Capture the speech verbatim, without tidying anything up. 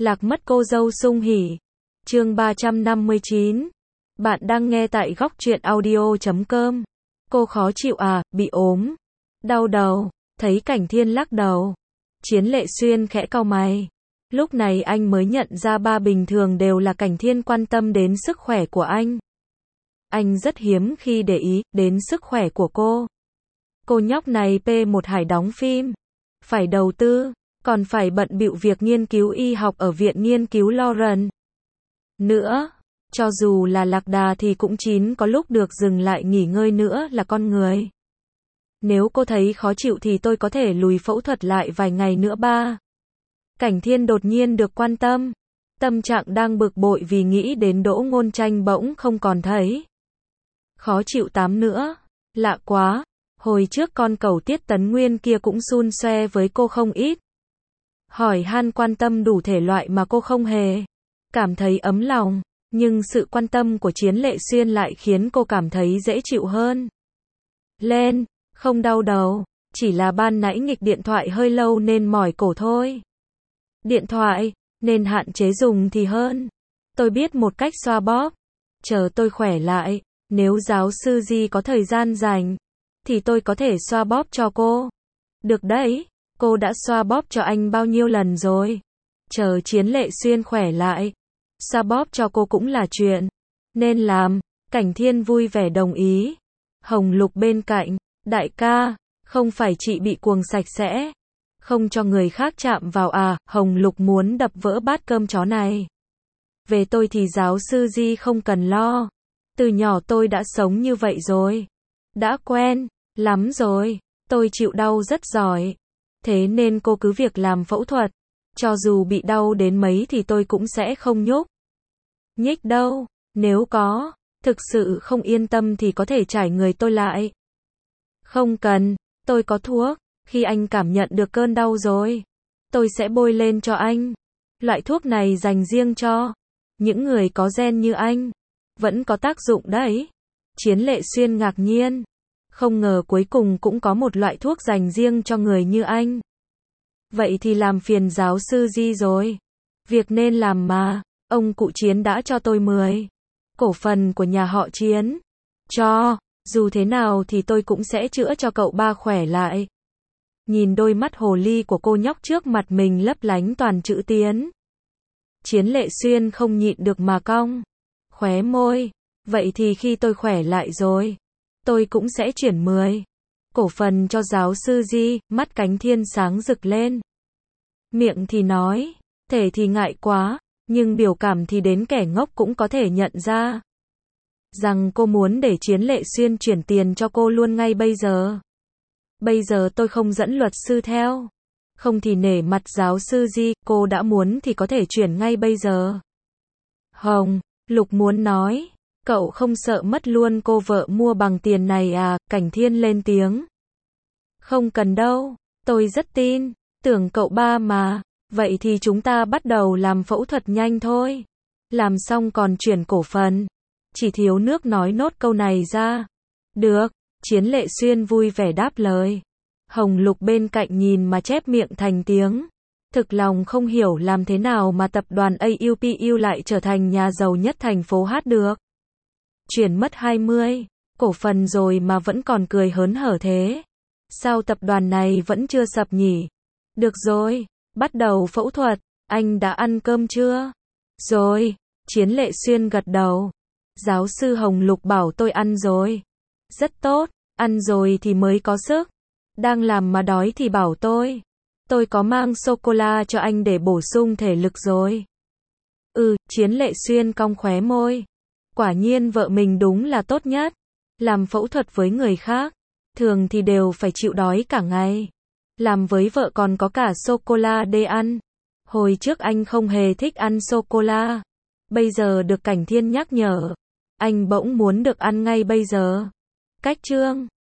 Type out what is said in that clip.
Lạc mất cô dâu sung hỉ. Chương ba trăm năm mươi chín. Bạn đang nghe tại góc truyện audio chấm com. Cô khó chịu à, bị ốm, đau đầu, thấy Cảnh Thiên lắc đầu. Chiến Lệ Xuyên khẽ cau mày. Lúc này anh mới nhận ra ba bình thường đều là Cảnh Thiên quan tâm đến sức khỏe của anh. Anh rất hiếm khi để ý đến sức khỏe của cô. Cô nhóc này pê một hải đóng phim, phải đầu tư, còn phải bận bịu việc nghiên cứu y học ở Viện Nghiên cứu Lawrence. Nữa, cho dù là lạc đà thì cũng chín có lúc được dừng lại nghỉ ngơi nữa là con người. Nếu cô thấy khó chịu thì tôi có thể lùi phẫu thuật lại vài ngày nữa ba. Cảnh Thiên đột nhiên được quan tâm. Tâm trạng đang bực bội vì nghĩ đến Đỗ Ngôn Tranh bỗng không còn thấy. Khó chịu tám nữa. Lạ quá. Hồi trước con cẩu Tiết Tấn Nguyên kia cũng xun xoe với cô không ít. Hỏi han quan tâm đủ thể loại mà cô không hề cảm thấy ấm lòng. Nhưng sự quan tâm của Chiến Lệ Xuyên lại khiến cô cảm thấy dễ chịu hơn. Lên, không đau đầu. Chỉ là ban nãy nghịch điện thoại hơi lâu nên mỏi cổ thôi. Điện thoại, nên hạn chế dùng thì hơn. Tôi biết một cách xoa bóp. Chờ tôi khỏe lại, nếu giáo sư Di có thời gian rảnh, thì tôi có thể xoa bóp cho cô. Được đấy, cô đã xoa bóp cho anh bao nhiêu lần rồi. Chờ Chiến Lệ Xuyên khỏe lại, xoa bóp cho cô cũng là chuyện nên làm. Cảnh Thiên vui vẻ đồng ý. Hồng Lục bên cạnh, đại ca, không phải chị bị cuồng sạch sẽ, không cho người khác chạm vào à? Hồng Lục muốn đập vỡ bát cơm chó này. Về tôi thì giáo sư Di không cần lo. Từ nhỏ tôi đã sống như vậy rồi. Đã quen lắm rồi. Tôi chịu đau rất giỏi. Thế nên cô cứ việc làm phẫu thuật. Cho dù bị đau đến mấy thì tôi cũng sẽ không nhúc nhích đâu. Nếu có, thực sự không yên tâm thì có thể trải người tôi lại. Không cần, tôi có thuốc. Khi anh cảm nhận được cơn đau rồi, tôi sẽ bôi lên cho anh. Loại thuốc này dành riêng cho những người có gen như anh. Vẫn có tác dụng đấy. Chiến Lệ Xuyên ngạc nhiên. Không ngờ cuối cùng cũng có một loại thuốc dành riêng cho người như anh. Vậy thì làm phiền giáo sư Di rồi. Việc nên làm mà. Ông cụ Chiến đã cho tôi mười cổ phần của nhà họ Chiến. Cho, dù thế nào thì tôi cũng sẽ chữa cho cậu ba khỏe lại. Nhìn đôi mắt hồ ly của cô nhóc trước mặt mình lấp lánh toàn chữ Tiến. Chiến Lệ Xuyên không nhịn được mà cong khóe môi. Vậy thì khi tôi khỏe lại rồi, tôi cũng sẽ chuyển mười cổ phần cho giáo sư Di. Mắt Cảnh Thiên sáng rực lên. Miệng thì nói, thể thì ngại quá, nhưng biểu cảm thì đến kẻ ngốc cũng có thể nhận ra rằng cô muốn để Chiến Lệ Xuyên chuyển tiền cho cô luôn ngay bây giờ. Bây giờ tôi không dẫn luật sư theo. Không thì nể mặt giáo sư Di, cô đã muốn thì có thể chuyển ngay bây giờ. Hồng Lục muốn nói, cậu không sợ mất luôn cô vợ mua bằng tiền này à? Cảnh Thiên lên tiếng. Không cần đâu, tôi rất tin tưởng cậu ba mà. Vậy thì chúng ta bắt đầu làm phẫu thuật nhanh thôi. Làm xong còn chuyển cổ phần. Chỉ thiếu nước nói nốt câu này ra. Được, Chiến Lệ Xuyên vui vẻ đáp lời. Hồng Lục bên cạnh nhìn mà chép miệng thành tiếng. Thực lòng không hiểu làm thế nào mà tập đoàn a u pê u lại trở thành nhà giàu nhất thành phố Hát được. Chuyển mất hai mươi cổ phần rồi mà vẫn còn cười hớn hở thế. Sao tập đoàn này vẫn chưa sập nhỉ? Được rồi, bắt đầu phẫu thuật. Anh đã ăn cơm chưa? Rồi, Chiến Lệ Xuyên gật đầu. Giáo sư Hồng Lục bảo tôi ăn rồi. Rất tốt, ăn rồi thì mới có sức. Đang làm mà đói thì bảo tôi. Tôi có mang sô-cô-la cho anh để bổ sung thể lực rồi. Ừ, Chiến Lệ Xuyên cong khóe môi. Quả nhiên vợ mình đúng là tốt nhất. Làm phẫu thuật với người khác, thường thì đều phải chịu đói cả ngày. Làm với vợ còn có cả sô-cô-la để ăn. Hồi trước anh không hề thích ăn sô-cô-la. Bây giờ được Cảnh Thiên nhắc nhở, anh bỗng muốn được ăn ngay bây giờ. Cách chương